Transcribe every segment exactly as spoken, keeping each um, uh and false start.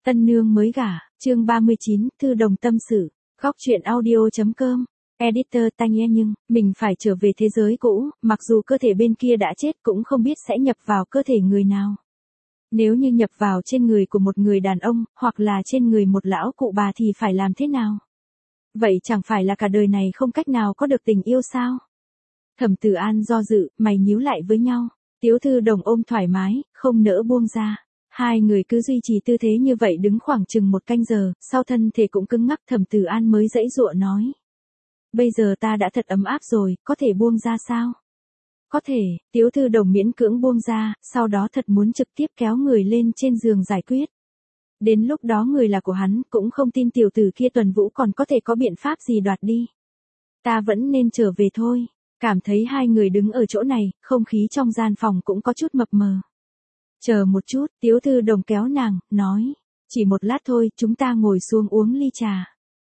Tân nương mới gả, chương ba mươi chín, thư đồng tâm sự, góc truyện audio.com, editor tanh e nhưng, mình phải trở về thế giới cũ, mặc dù cơ thể bên kia đã chết cũng không biết sẽ nhập vào cơ thể người nào. Nếu như nhập vào trên người của một người đàn ông, hoặc là trên người một lão cụ bà thì phải làm thế nào? Vậy chẳng phải là cả đời này không cách nào có được tình yêu sao? Thẩm Tử An do dự, mày nhíu lại với nhau. Tiếu Thư Đồng ôm thoải mái, không nỡ buông ra. Hai người cứ duy trì tư thế như vậy đứng khoảng chừng một canh giờ, sau thân thể cũng cứng ngắc. Thẩm Tử An mới giãy giụa nói. Bây giờ ta đã thật ấm áp rồi, có thể buông ra sao? Có thể, Tiếu Thư Đồng miễn cưỡng buông ra, sau đó thật muốn trực tiếp kéo người lên trên giường giải quyết. Đến lúc đó người là của hắn, cũng không tin tiểu tử kia Tuần Vũ còn có thể có biện pháp gì đoạt đi. Ta vẫn nên trở về thôi. Cảm thấy hai người đứng ở chỗ này, không khí trong gian phòng cũng có chút mập mờ. Chờ một chút, Tiếu Thư Đồng kéo nàng, nói. Chỉ một lát thôi, chúng ta ngồi xuống uống ly trà.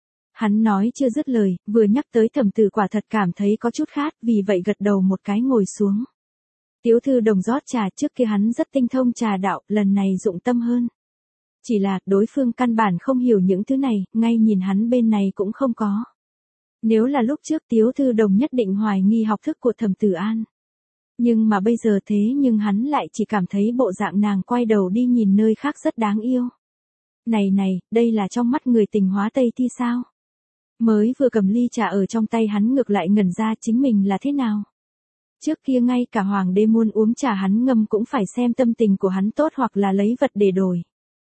Hắn nói chưa dứt lời, vừa nhắc tới Thẩm Tử quả thật cảm thấy có chút khát, vì vậy gật đầu một cái ngồi xuống. Tiếu Thư Đồng rót trà, trước kia hắn rất tinh thông trà đạo, lần này dụng tâm hơn. Chỉ là, đối phương căn bản không hiểu những thứ này, ngay nhìn hắn bên này cũng không có. Nếu là lúc trước Tiếu Thư Đồng nhất định hoài nghi học thức của Thẩm Tử An. Nhưng mà bây giờ thế nhưng hắn lại chỉ cảm thấy bộ dạng nàng quay đầu đi nhìn nơi khác rất đáng yêu. Này này, đây là trong mắt người tình hóa Tây thi sao? Mới vừa cầm ly trà ở trong tay hắn ngược lại ngẩn ra chính mình là thế nào? Trước kia ngay cả hoàng đế muốn uống trà hắn ngâm cũng phải xem tâm tình của hắn tốt hoặc là lấy vật để đổi.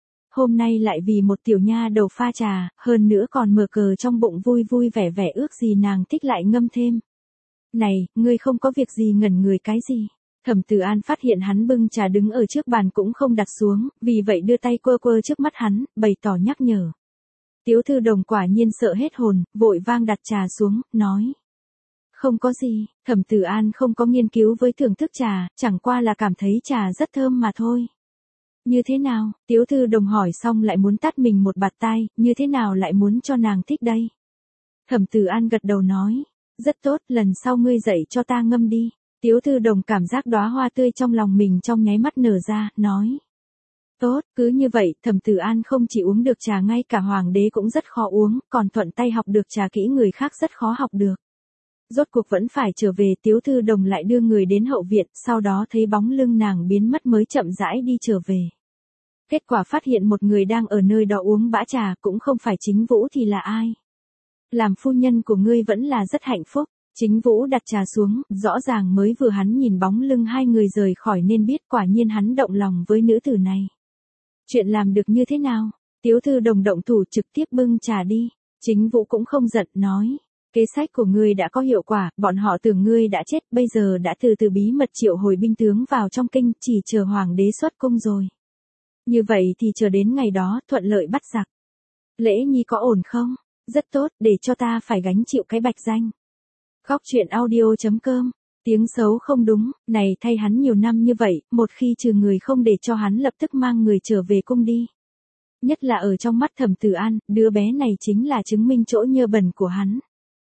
Hôm nay lại vì một tiểu nha đầu pha trà, hơn nữa còn mở cờ trong bụng vui vui vẻ vẻ ước gì nàng thích lại ngâm thêm. Này, ngươi không có việc gì ngẩn người cái gì? Thẩm Tử An phát hiện hắn bưng trà đứng ở trước bàn cũng không đặt xuống, vì vậy đưa tay quơ quơ trước mắt hắn, bày tỏ nhắc nhở. Tiếu Thư Đồng quả nhiên sợ hết hồn, vội vang đặt trà xuống, nói. Không có gì, Thẩm Tử An không có nghiên cứu với thưởng thức trà, chẳng qua là cảm thấy trà rất thơm mà thôi. Như thế nào? Tiếu Thư Đồng hỏi xong lại muốn tát mình một bạt tai, như thế nào lại muốn cho nàng thích đây? Thẩm Tử An gật đầu nói, rất tốt, lần sau ngươi dạy cho ta ngâm đi. Tiếu Thư Đồng cảm giác đóa hoa tươi trong lòng mình trong nháy mắt nở ra, nói. Tốt, cứ như vậy, Thẩm Tử An không chỉ uống được trà ngay cả hoàng đế cũng rất khó uống, còn thuận tay học được trà kỹ người khác rất khó học được. Rốt cuộc vẫn phải trở về, Tiếu Thư Đồng lại đưa người đến hậu viện, sau đó thấy bóng lưng nàng biến mất mới chậm rãi đi trở về. Kết quả phát hiện một người đang ở nơi đó uống bã trà, cũng không phải Chính Vũ thì là ai. Làm phu nhân của ngươi vẫn là rất hạnh phúc. Chính Vũ đặt trà xuống, rõ ràng mới vừa hắn nhìn bóng lưng hai người rời khỏi nên biết quả nhiên hắn động lòng với nữ tử này. Chuyện làm được như thế nào? Tiếu Thư Đồng động thủ trực tiếp bưng trà đi. Chính Vũ cũng không giận, nói. Kế sách của ngươi đã có hiệu quả, bọn họ tưởng ngươi đã chết, bây giờ đã từ từ bí mật triệu hồi binh tướng vào trong kinh, chỉ chờ hoàng đế xuất cung rồi. Như vậy thì chờ đến ngày đó, thuận lợi bắt giặc. Lễ nhi có ổn không? Rất tốt, để cho ta phải gánh chịu cái bạch danh. Góc truyện audio.com, tiếng xấu không đúng, này thay hắn nhiều năm như vậy, một khi trừ người không để cho hắn lập tức mang người trở về cung đi. Nhất là ở trong mắt Thẩm Tử An, đứa bé này chính là chứng minh chỗ nhơ bẩn của hắn.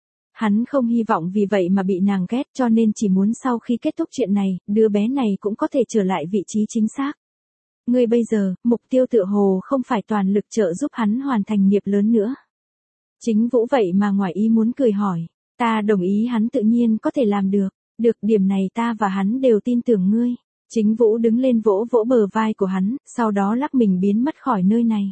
Hắn không hy vọng vì vậy mà bị nàng ghét, cho nên chỉ muốn sau khi kết thúc chuyện này, đứa bé này cũng có thể trở lại vị trí chính xác. Ngươi bây giờ, mục tiêu tựa hồ không phải toàn lực trợ giúp hắn hoàn thành nghiệp lớn nữa. Chính Vũ vậy mà ngoài ý muốn cười hỏi. Ta đồng ý hắn tự nhiên có thể làm được. Được, điểm này ta và hắn đều tin tưởng ngươi. Chính Vũ đứng lên vỗ vỗ bờ vai của hắn, sau đó lắc mình biến mất khỏi nơi này.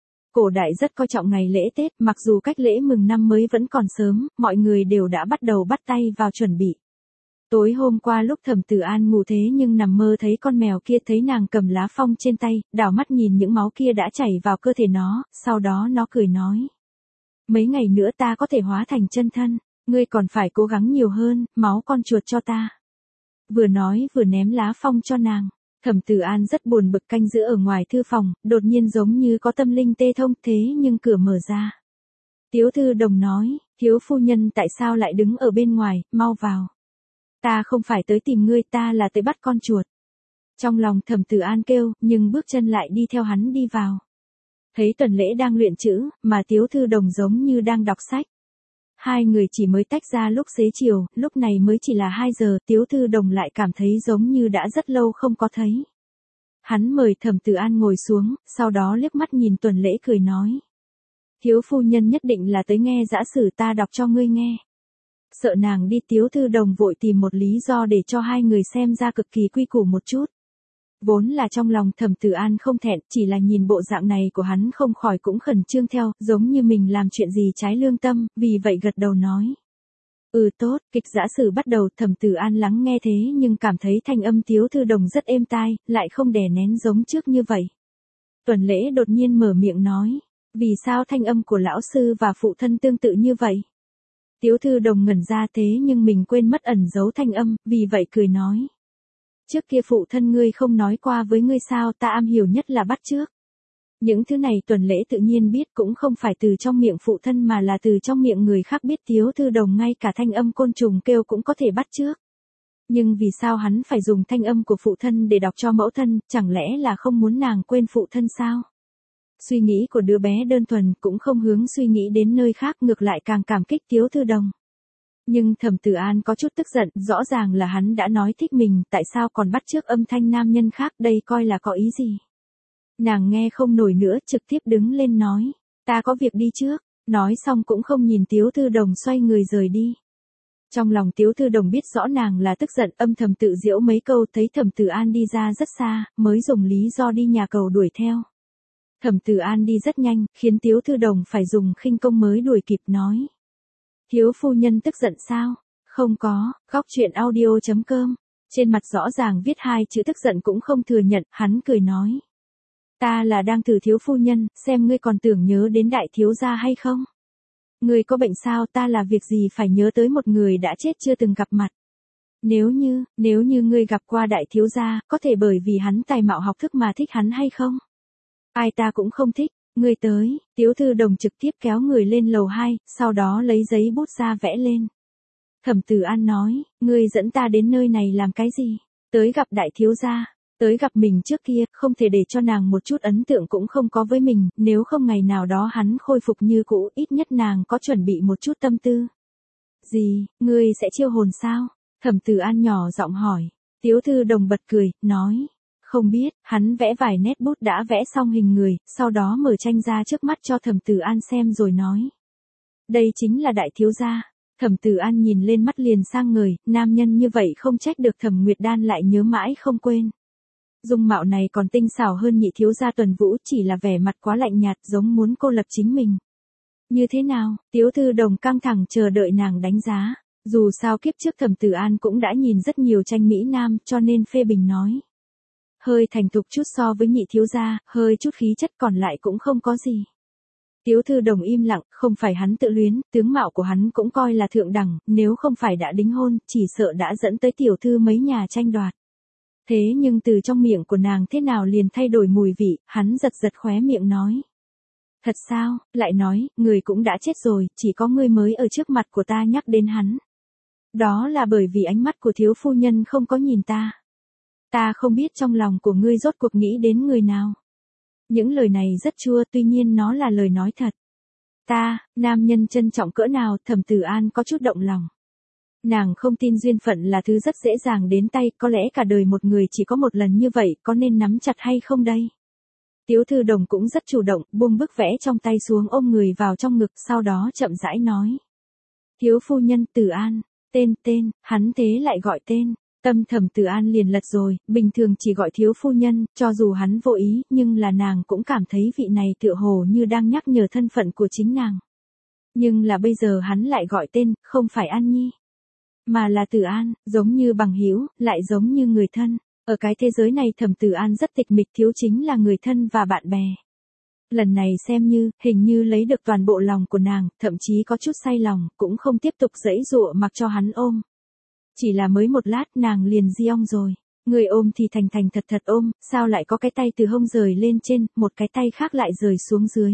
Cổ đại rất coi trọng ngày lễ Tết, mặc dù cách lễ mừng năm mới vẫn còn sớm, mọi người đều đã bắt đầu bắt tay vào chuẩn bị. Tối hôm qua lúc Thẩm Tử An ngủ thế nhưng nằm mơ thấy con mèo kia, thấy nàng cầm lá phong trên tay, đảo mắt nhìn những máu kia đã chảy vào cơ thể nó, sau đó nó cười nói. Mấy ngày nữa ta có thể hóa thành chân thân, ngươi còn phải cố gắng nhiều hơn, máu con chuột cho ta. Vừa nói vừa ném lá phong cho nàng. Thẩm Tử An rất buồn bực canh giữ ở ngoài thư phòng, đột nhiên giống như có tâm linh tê thông, thế nhưng cửa mở ra. Tiếu Thư Đồng nói, thiếu phu nhân tại sao lại đứng ở bên ngoài, mau vào. Ta không phải tới tìm ngươi, ta là tới bắt con chuột. Trong lòng Thẩm Tử An kêu, nhưng bước chân lại đi theo hắn đi vào. Thấy Tuần Lễ đang luyện chữ, mà Tiếu Thư Đồng giống như đang đọc sách. Hai người chỉ mới tách ra lúc xế chiều, lúc này mới chỉ là hai giờ, Tiếu Thư Đồng lại cảm thấy giống như đã rất lâu không có thấy. hắn mời Thẩm Tử An ngồi xuống, sau đó liếc mắt nhìn Tuần Lễ cười nói. Thiếu phu nhân nhất định là tới nghe dã sử ta đọc cho ngươi nghe. Sợ nàng đi, Tiếu Thư Đồng vội tìm một lý do để cho hai người xem ra cực kỳ quy củ một chút. Vốn là trong lòng Thẩm Tử An không thẹn, chỉ là nhìn bộ dạng này của hắn không khỏi cũng khẩn trương theo, giống như mình làm chuyện gì trái lương tâm, vì vậy gật đầu nói. Ừ tốt, kịch dã sử bắt đầu. Thẩm Tử An lắng nghe thế nhưng cảm thấy thanh âm Tiếu Thư Đồng rất êm tai, lại không đè nén giống trước như vậy. Tuần Lễ đột nhiên mở miệng nói, vì sao thanh âm của lão sư và phụ thân tương tự như vậy? Tiếu Thư Đồng ngẩn ra thế nhưng mình quên mất ẩn giấu thanh âm, vì vậy cười nói. Trước kia phụ thân ngươi không nói qua với ngươi sao, ta am hiểu nhất là bắt chước. Những thứ này Tuần Lễ tự nhiên biết, cũng không phải từ trong miệng phụ thân mà là từ trong miệng người khác biết. Tiếu Thư Đồng ngay cả thanh âm côn trùng kêu cũng có thể bắt chước. Nhưng vì sao hắn phải dùng thanh âm của phụ thân để đọc cho mẫu thân, chẳng lẽ là không muốn nàng quên phụ thân sao? Suy nghĩ của đứa bé đơn thuần, cũng không hướng suy nghĩ đến nơi khác, ngược lại càng cảm kích Tiếu Thư Đồng. Nhưng Thẩm Tử An có chút tức giận, rõ ràng là hắn đã nói thích mình, tại sao còn bắt chước âm thanh nam nhân khác, đây coi là có ý gì? Nàng nghe không nổi nữa, trực tiếp đứng lên nói, ta có việc đi trước, nói xong cũng không nhìn Tiếu Thư Đồng xoay người rời đi. Trong lòng Tiếu Thư Đồng biết rõ nàng là tức giận, âm thầm tự giễu mấy câu, thấy Thẩm Tử An đi ra rất xa, mới dùng lý do đi nhà cầu đuổi theo. Thẩm Tử An đi rất nhanh, khiến Tiếu Thư Đồng phải dùng khinh công mới đuổi kịp, nói. Thiếu phu nhân tức giận sao? Không có, góc truyện audio chấm com. Trên mặt rõ ràng viết hai chữ tức giận cũng không thừa nhận, hắn cười nói. Ta là đang thử thiếu phu nhân, xem ngươi còn tưởng nhớ đến đại thiếu gia hay không? Ngươi có bệnh sao, ta là việc gì phải nhớ tới một người đã chết chưa từng gặp mặt? Nếu như, nếu như ngươi gặp qua đại thiếu gia, có thể bởi vì hắn tài mạo học thức mà thích hắn hay không? Ai ta cũng không thích, ngươi tới. Tiếu Thư Đồng trực tiếp kéo người lên lầu hai, sau đó lấy giấy bút ra vẽ lên. Thẩm Tử An nói, ngươi dẫn ta đến nơi này làm cái gì? Tới gặp đại thiếu gia, tới gặp mình trước kia, không thể để cho nàng một chút ấn tượng cũng không có với mình, nếu không ngày nào đó hắn khôi phục như cũ, ít nhất nàng có chuẩn bị một chút tâm tư. Gì, ngươi sẽ chiêu hồn sao? Thẩm Tử An nhỏ giọng hỏi. Tiếu Thư Đồng bật cười, nói. Không biết, hắn vẽ vài nét bút đã vẽ xong hình người, sau đó mở tranh ra trước mắt cho Thẩm Tử An xem rồi nói. Đây chính là đại thiếu gia. Thẩm Tử An nhìn lên mắt liền sang người, nam nhân như vậy không trách được Thẩm Nguyệt Đan lại nhớ mãi không quên. Dung mạo này còn tinh xảo hơn nhị thiếu gia Tuần Vũ, chỉ là vẻ mặt quá lạnh nhạt, giống muốn cô lập chính mình. Như thế nào? Tiếu Thư Đồng căng thẳng chờ đợi nàng đánh giá. Dù sao kiếp trước Thẩm Tử An cũng đã nhìn rất nhiều tranh mỹ nam, cho nên phê bình nói. Hơi thành thục chút so với nhị thiếu gia, hơi chút khí chất, còn lại cũng không có gì. Tiếu Thư Đồng im lặng, không phải hắn tự luyến, tướng mạo của hắn cũng coi là thượng đẳng, nếu không phải đã đính hôn, chỉ sợ đã dẫn tới tiểu thư mấy nhà tranh đoạt. Thế nhưng từ trong miệng của nàng thế nào liền thay đổi mùi vị, hắn giật giật khóe miệng nói. Thật sao, lại nói, người cũng đã chết rồi, chỉ có ngươi mới ở trước mặt của ta nhắc đến hắn. Đó là bởi vì ánh mắt của thiếu phu nhân không có nhìn ta. Ta không biết trong lòng của ngươi rốt cuộc nghĩ đến người nào. Những lời này rất chua, tuy nhiên nó là lời nói thật. Ta, nam nhân trân trọng cỡ nào? Thẩm Tử An có chút động lòng. Nàng không tin duyên phận là thứ rất dễ dàng đến tay, có lẽ cả đời một người chỉ có một lần như vậy, có nên nắm chặt hay không đây? Tiếu Thư Đồng cũng rất chủ động, buông bức vẽ trong tay xuống, ôm người vào trong ngực, sau đó chậm rãi nói. Thiếu phu nhân, Tử An, tên, tên, hắn thế lại gọi tên. Tâm Thẩm Tử An liền lật rồi, bình thường chỉ gọi thiếu phu nhân, cho dù hắn vô ý, nhưng là nàng cũng cảm thấy vị này tựa hồ như đang nhắc nhở thân phận của chính nàng. Nhưng là bây giờ hắn lại gọi tên, không phải An Nhi, mà là Tử An, giống như bằng hữu, lại giống như người thân. Ở cái thế giới này Thẩm Tử An rất tịch mịch, thiếu chính là người thân và bạn bè. Lần này xem như, hình như lấy được toàn bộ lòng của nàng, thậm chí có chút say lòng, cũng không tiếp tục giãy giụa mặc cho hắn ôm. Chỉ là mới một lát nàng liền diong rồi. Người ôm thì thành thành thật thật ôm, sao lại có cái tay từ hông rời lên trên, một cái tay khác lại rời xuống dưới.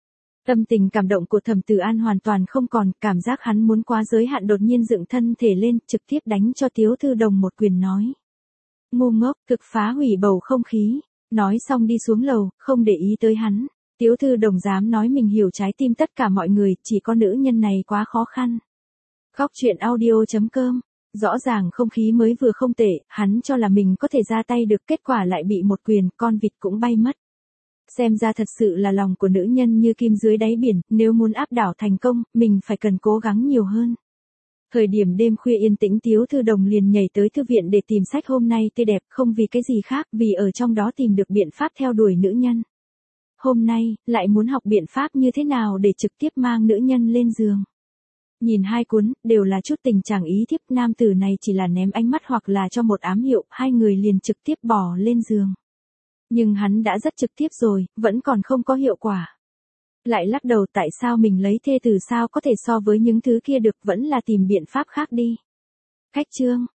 Tâm tình cảm động của Thẩm Tử An hoàn toàn không còn, cảm giác hắn muốn quá giới hạn đột nhiên dựng thân thể lên, trực tiếp đánh cho Tiếu Thư Đồng một quyền nói. Ngu ngốc, thực phá hủy bầu không khí. Nói xong đi xuống lầu, không để ý tới hắn. Tiếu Thư Đồng dám nói mình hiểu trái tim tất cả mọi người, chỉ có nữ nhân này quá khó khăn. Góc truyện audio chấm com Rõ ràng không khí mới vừa không tệ, hắn cho là mình có thể ra tay được, kết quả lại bị một quyền, con vịt cũng bay mất. Xem ra thật sự là lòng của nữ nhân như kim dưới đáy biển, nếu muốn áp đảo thành công, mình phải cần cố gắng nhiều hơn. Thời điểm đêm khuya yên tĩnh, Tiếu Thư Đồng liền nhảy tới thư viện để tìm sách hôm nay tươi đẹp, không vì cái gì khác, vì ở trong đó tìm được biện pháp theo đuổi nữ nhân. Hôm nay, lại muốn học biện pháp như thế nào để trực tiếp mang nữ nhân lên giường. Nhìn hai cuốn, đều là chút tình trạng ý thiếp, nam tử này chỉ là ném ánh mắt hoặc là cho một ám hiệu, hai người liền trực tiếp bò lên giường. Nhưng hắn đã rất trực tiếp rồi, vẫn còn không có hiệu quả. Lại lắc đầu, tại sao mình lấy thê tử sao có thể so với những thứ kia được, vẫn là tìm biện pháp khác đi. Khách chương